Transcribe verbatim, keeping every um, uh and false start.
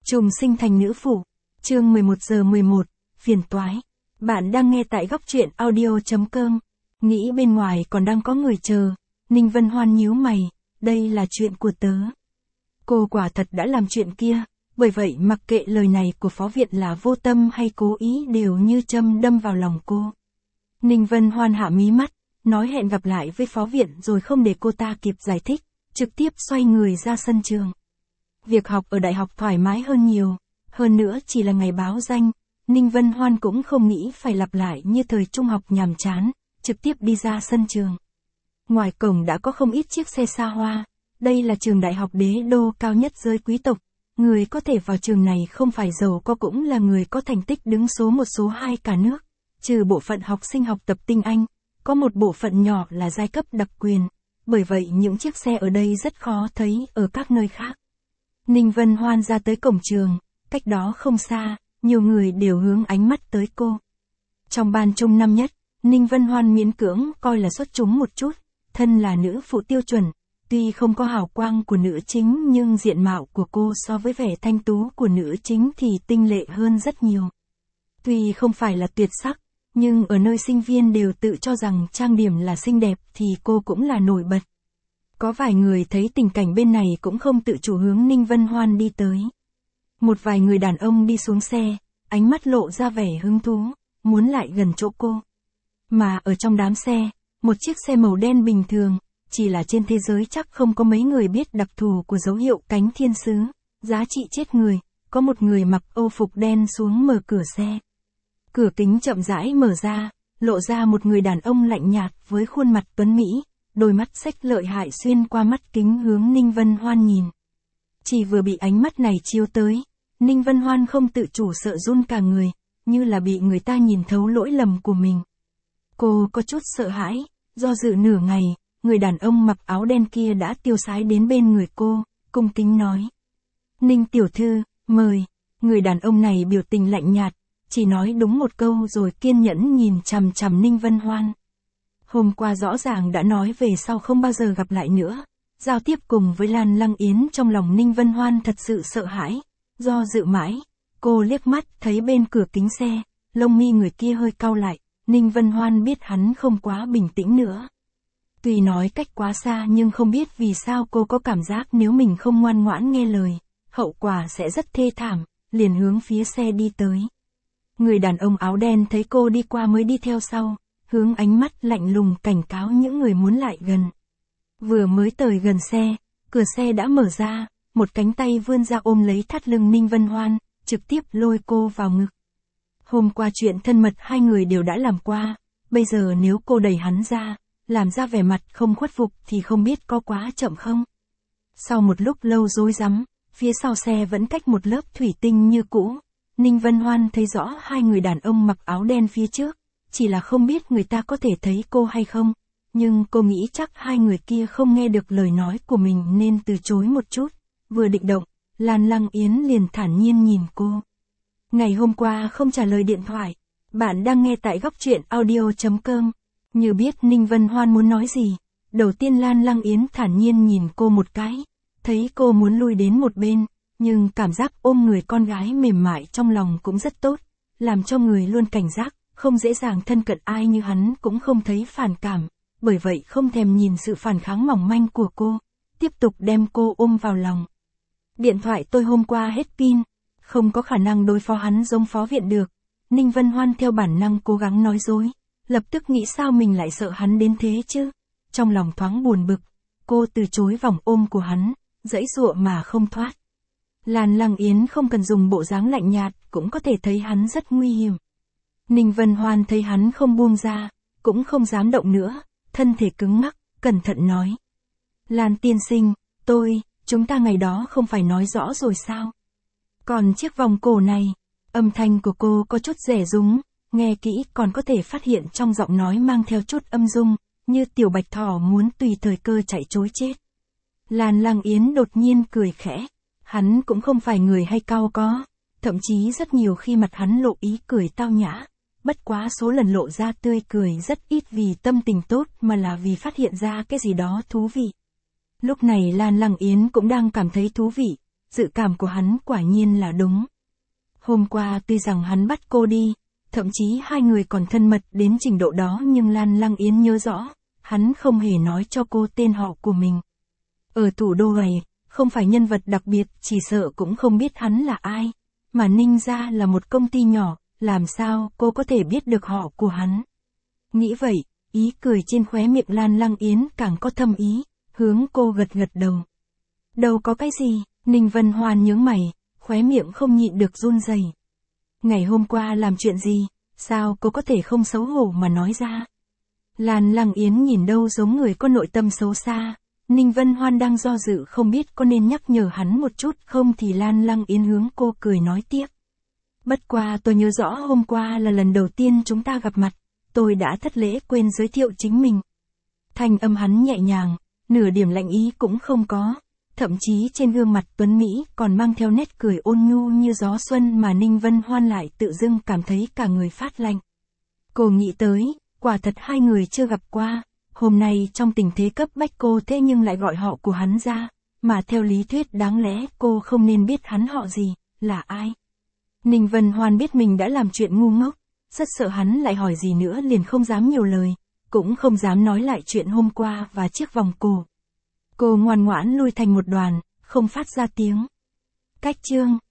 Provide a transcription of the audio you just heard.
Trùng sinh thành nữ phụ. Chương mười một giờ mười một, phiền toái. Bạn đang nghe tại góc truyện audio.com. Nghĩ bên ngoài còn đang có người chờ. Ninh Vân Hoan nhíu mày, đây là chuyện của tớ. Cô quả thật đã làm chuyện kia, bởi vậy mặc kệ lời này của phó viện là vô tâm hay cố ý đều như châm đâm vào lòng cô. Ninh Vân Hoan hạ mí mắt, nói hẹn gặp lại với phó viện rồi không để cô ta kịp giải thích, trực tiếp xoay người ra sân trường. Việc học ở đại học thoải mái hơn nhiều, hơn nữa chỉ là ngày báo danh, Ninh Vân Hoan cũng không nghĩ phải lặp lại như thời trung học nhàm chán, trực tiếp đi ra sân trường. Ngoài cổng đã có không ít chiếc xe xa hoa, đây là trường đại học đế đô cao nhất giới quý tộc, người có thể vào trường này không phải giàu có cũng là người có thành tích đứng số một số hai cả nước, trừ bộ phận học sinh học tập tinh anh, có một bộ phận nhỏ là giai cấp đặc quyền, bởi vậy những chiếc xe ở đây rất khó thấy ở các nơi khác. Ninh Vân Hoan ra tới cổng trường, cách đó không xa, nhiều người đều hướng ánh mắt tới cô. Trong ban trung năm nhất, Ninh Vân Hoan miễn cưỡng coi là xuất chúng một chút, thân là nữ phụ tiêu chuẩn, tuy không có hào quang của nữ chính nhưng diện mạo của cô so với vẻ thanh tú của nữ chính thì tinh lệ hơn rất nhiều. Tuy không phải là tuyệt sắc, nhưng ở nơi sinh viên đều tự cho rằng trang điểm là xinh đẹp thì cô cũng là nổi bật. Có vài người thấy tình cảnh bên này cũng không tự chủ hướng Ninh Vân Hoan đi tới. Một vài người đàn ông đi xuống xe, ánh mắt lộ ra vẻ hứng thú, muốn lại gần chỗ cô. Mà ở trong đám xe, một chiếc xe màu đen bình thường, chỉ là trên thế giới chắc không có mấy người biết đặc thù của dấu hiệu cánh thiên sứ, giá trị chết người, có một người mặc âu phục đen xuống mở cửa xe. Cửa kính chậm rãi mở ra, lộ ra một người đàn ông lạnh nhạt với khuôn mặt tuấn mỹ, đôi mắt xếch lợi hại xuyên qua mắt kính hướng Ninh Vân Hoan nhìn. Chỉ vừa bị ánh mắt này chiếu tới, Ninh Vân Hoan không tự chủ sợ run cả người, như là bị người ta nhìn thấu lỗi lầm của mình. Cô có chút sợ hãi, do dự nửa ngày, người đàn ông mặc áo đen kia đã tiêu sái đến bên người cô, cung kính nói. Ninh tiểu thư, mời. Người đàn ông này biểu tình lạnh nhạt, chỉ nói đúng một câu rồi kiên nhẫn nhìn chằm chằm Ninh Vân Hoan. Hôm qua rõ ràng đã nói về sau không bao giờ gặp lại nữa, giao tiếp cùng với Lan Lăng Yến trong lòng Ninh Vân Hoan thật sự sợ hãi, do dự mãi, cô liếc mắt thấy bên cửa kính xe, lông mi người kia hơi cau lại, Ninh Vân Hoan biết hắn không quá bình tĩnh nữa. Tuy nói cách quá xa nhưng không biết vì sao cô có cảm giác nếu mình không ngoan ngoãn nghe lời, hậu quả sẽ rất thê thảm, liền hướng phía xe đi tới. Người đàn ông áo đen thấy cô đi qua mới đi theo sau, hướng ánh mắt lạnh lùng cảnh cáo những người muốn lại gần. Vừa mới tới gần xe, cửa xe đã mở ra, một cánh tay vươn ra ôm lấy thắt lưng Ninh Vân Hoan, trực tiếp lôi cô vào ngực. Hôm qua chuyện thân mật hai người đều đã làm qua, bây giờ nếu cô đẩy hắn ra, làm ra vẻ mặt không khuất phục thì không biết có quá chậm không. Sau một lúc lâu rối rắm, phía sau xe vẫn cách một lớp thủy tinh như cũ, Ninh Vân Hoan thấy rõ hai người đàn ông mặc áo đen phía trước, chỉ là không biết người ta có thể thấy cô hay không, nhưng cô nghĩ chắc hai người kia không nghe được lời nói của mình nên từ chối một chút, vừa định động, Lan Lăng Yến liền thản nhiên nhìn cô. Ngày hôm qua không trả lời điện thoại, bạn đang nghe tại góc truyện audio.com, như biết Ninh Vân Hoan muốn nói gì, đầu tiên Lan Lăng Yến thản nhiên nhìn cô một cái, thấy cô muốn lui đến một bên, nhưng cảm giác ôm người con gái mềm mại trong lòng cũng rất tốt, làm cho người luôn cảnh giác, không dễ dàng thân cận ai như hắn cũng không thấy phản cảm, bởi vậy không thèm nhìn sự phản kháng mỏng manh của cô, tiếp tục đem cô ôm vào lòng. Điện thoại tôi hôm qua hết pin, không có khả năng đối phó hắn giống phó viện được. Ninh Vân Hoan theo bản năng cố gắng nói dối, lập tức nghĩ sao mình lại sợ hắn đến thế chứ. Trong lòng thoáng buồn bực, cô từ chối vòng ôm của hắn, giãy giụa mà không thoát. Lan Lăng Yến không cần dùng bộ dáng lạnh nhạt, cũng có thể thấy hắn rất nguy hiểm. Ninh Vân Hoan thấy hắn không buông ra, cũng không dám động nữa, thân thể cứng ngắc, cẩn thận nói. Lan tiên sinh, tôi, chúng ta ngày đó không phải nói rõ rồi sao? Còn chiếc vòng cổ này, âm thanh của cô có chút rẻ rúng, nghe kỹ còn có thể phát hiện trong giọng nói mang theo chút âm dung, như tiểu bạch thỏ muốn tùy thời cơ chạy trối chết. Lan Lăng Yến đột nhiên cười khẽ, hắn cũng không phải người hay cau có, thậm chí rất nhiều khi mặt hắn lộ ý cười tao nhã, bất quá số lần lộ ra tươi cười rất ít vì tâm tình tốt mà là vì phát hiện ra cái gì đó thú vị. Lúc này Lan Lăng Yến cũng đang cảm thấy thú vị, dự cảm của hắn quả nhiên là đúng. Hôm qua tuy rằng hắn bắt cô đi, thậm chí hai người còn thân mật đến trình độ đó nhưng Lan Lăng Yến nhớ rõ, hắn không hề nói cho cô tên họ của mình. Ở thủ đô này, không phải nhân vật đặc biệt, chỉ sợ cũng không biết hắn là ai. Mà Ninh gia là một công ty nhỏ, làm sao cô có thể biết được họ của hắn. Nghĩ vậy, ý cười trên khóe miệng Lan Lăng Yến càng có thâm ý, hướng cô gật gật đầu. Đâu có cái gì, Ninh Vân Hoan nhướng mày, khóe miệng không nhịn được run rẩy. Ngày hôm qua làm chuyện gì, sao cô có thể không xấu hổ mà nói ra. Lan Lăng Yến nhìn đâu giống người có nội tâm xấu xa. Ninh Vân Hoan đang do dự không biết có nên nhắc nhở hắn một chút không thì Lan Lăng Yến hướng cô cười nói tiếp. Bất qua tôi nhớ rõ hôm qua là lần đầu tiên chúng ta gặp mặt, tôi đã thất lễ quên giới thiệu chính mình. Thanh âm hắn nhẹ nhàng, nửa điểm lạnh ý cũng không có, thậm chí trên gương mặt tuấn Mỹ còn mang theo nét cười ôn nhu như gió xuân mà Ninh Vân Hoan lại tự dưng cảm thấy cả người phát lạnh. Cô nghĩ tới, quả thật hai người chưa gặp qua. Hôm nay trong tình thế cấp bách cô thế nhưng lại gọi họ của hắn ra, mà theo lý thuyết đáng lẽ cô không nên biết hắn họ gì, là ai. Ninh Vân Hoan biết mình đã làm chuyện ngu ngốc, rất sợ hắn lại hỏi gì nữa liền không dám nhiều lời, cũng không dám nói lại chuyện hôm qua và chiếc vòng cổ. Cô ngoan ngoãn lui thành một đoàn, không phát ra tiếng. Cách chương